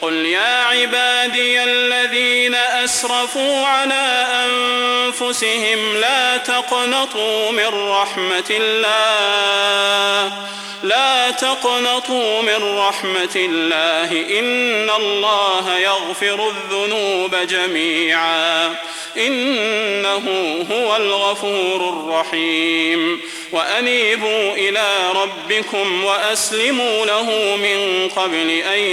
قل يا عبادي الذين أسرفوا على أنفسهم لا تقنطوا من رحمة الله إن الله يغفر الذنوب جميعا إنه هو الغفور الرحيم وأنيبوا إلى ربكم وأسلموا له من قبل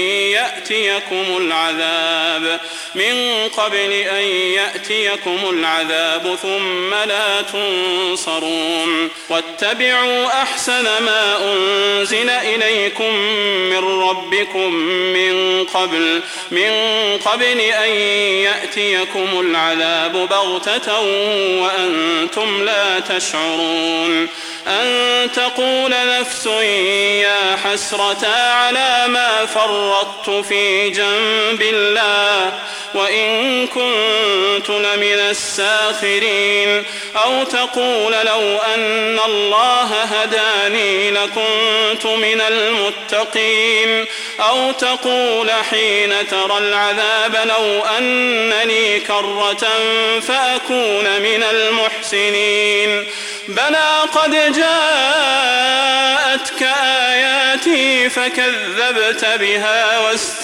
أن يأتيكم العذاب ثم لا تنصرون واتبعوا أحسن ما أنزل إليكم من ربكم من قبل أن يأتيكم العذاب بغتة وأنتم لا تشعرون أن تقول نفس يا حسرة على ما فرطت في جنب الله وإن كنت لمن الساخرين أو تقول لو أن الله هداني لكنت من المتقين أو تقول حين ترى العذاب لو أنني كرة فأكون من المحسنين بلى قد جاءتك آياتي فكذبت بها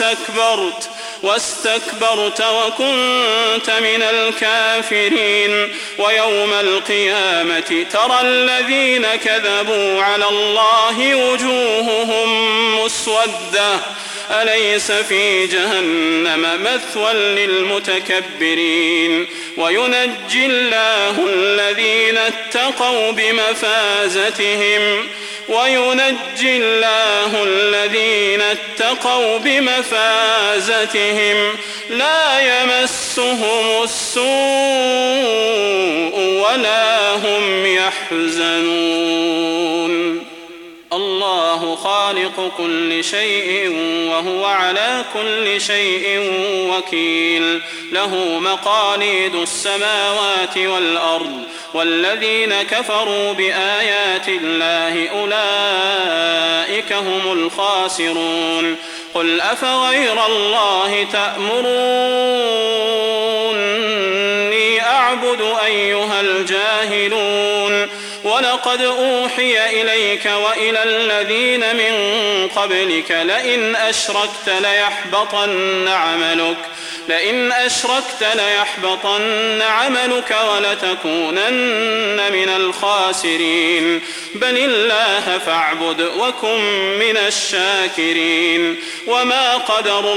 واستكبرت وكنت من الكافرين ويوم القيامة ترى الذين كذبوا على الله وجوههم مسودة أليس في جهنم مثوى للمتكبرين وينجي الله الذين اتقوا بمفازتهم لا يمسهم السوء ولا هم يحزنون الله خالق كل شيء وهو على كل شيء وكيل له مقاليد السماوات والأرض والذين كفروا بآيات الله أولئك هم الخاسرون قل أفغير الله تأمروني أعبد أيها الجاهلون ولقد أوحي إليك وإلى الذين من قبلك لئن أشركت ليحبطن عملك ولتكونن من الخاسرين بل الله فاعبد وكن من الشاكرين وما قدروا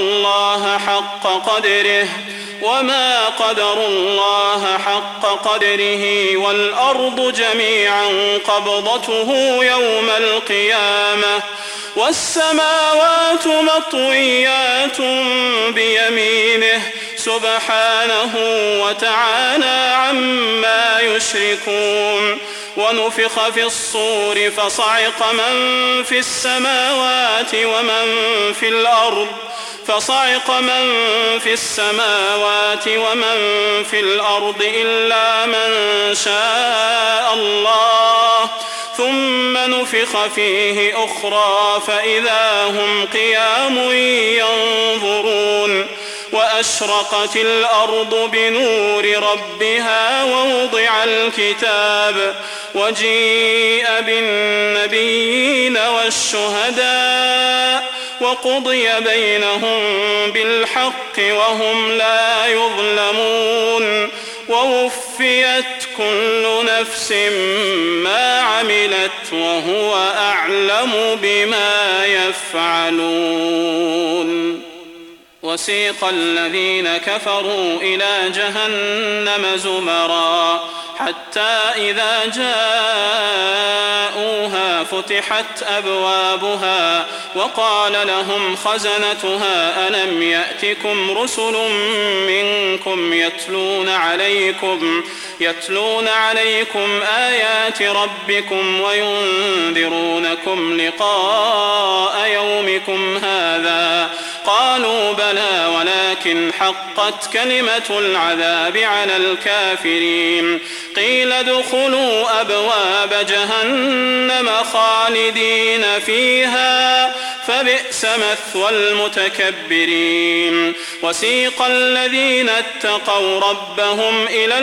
الله حق قدره والأرض جميعا قبضته يوم القيامة والسماوات مطويات بيمينه سبحانه وتعالى عما يشركون ونفخ في الصور فصعق من في السماوات ومن في الأرض إلا من شاء الله ثم نفخ فيه أخرى فإذا هم قيام ينظرون وأشرقت الأرض بنور ربها ووضع الكتاب وجيء بالنبيين والشهداء وقضي بينهم بالحق وهم لا يظلمون ووفيت كل نفس ما عملت وهو أعلم بما يفعلون وسيق الذين كفروا إلى جهنم زمرا حتى إذا جاءوها فتحت أبوابها وقال لهم خزنتها ألم يأتكم رسل منكم يتلون عليكم آيات ربكم وينذرونكم لقاء يومكم هذا قالوا بلى ولكن حقت كلمة العذاب على الكافرين قيل ادخلوا أبواب جهنم خالدين فيها فبئس مثوى المتكبرين وسيق الذين اتقوا ربهم إلى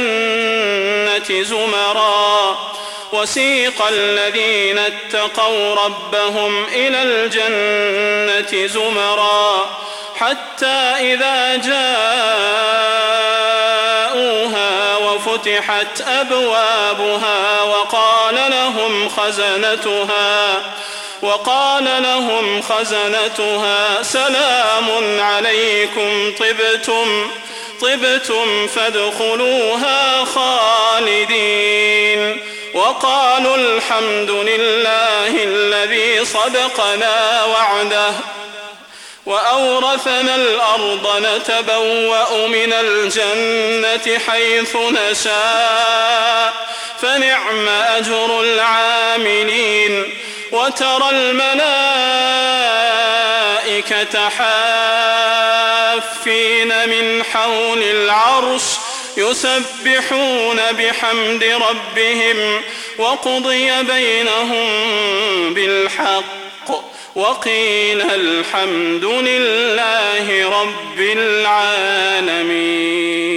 الجنة زمرا حتى إذا جاءوها وفتحت أبوابها وقال لهم خزنتها سلام عليكم طبتم فادخلوها خالدين وقالوا الحمد لله الذي صدقنا وعده وأورثنا الأرض نتبوأ من الجنة حيث نشاء فنعم أجر العاملين وترى الملائكة حافين من حول العرش يسبحون بحمد ربهم وقضي بينهم بالحق وقيل الحمد لله رب العالمين.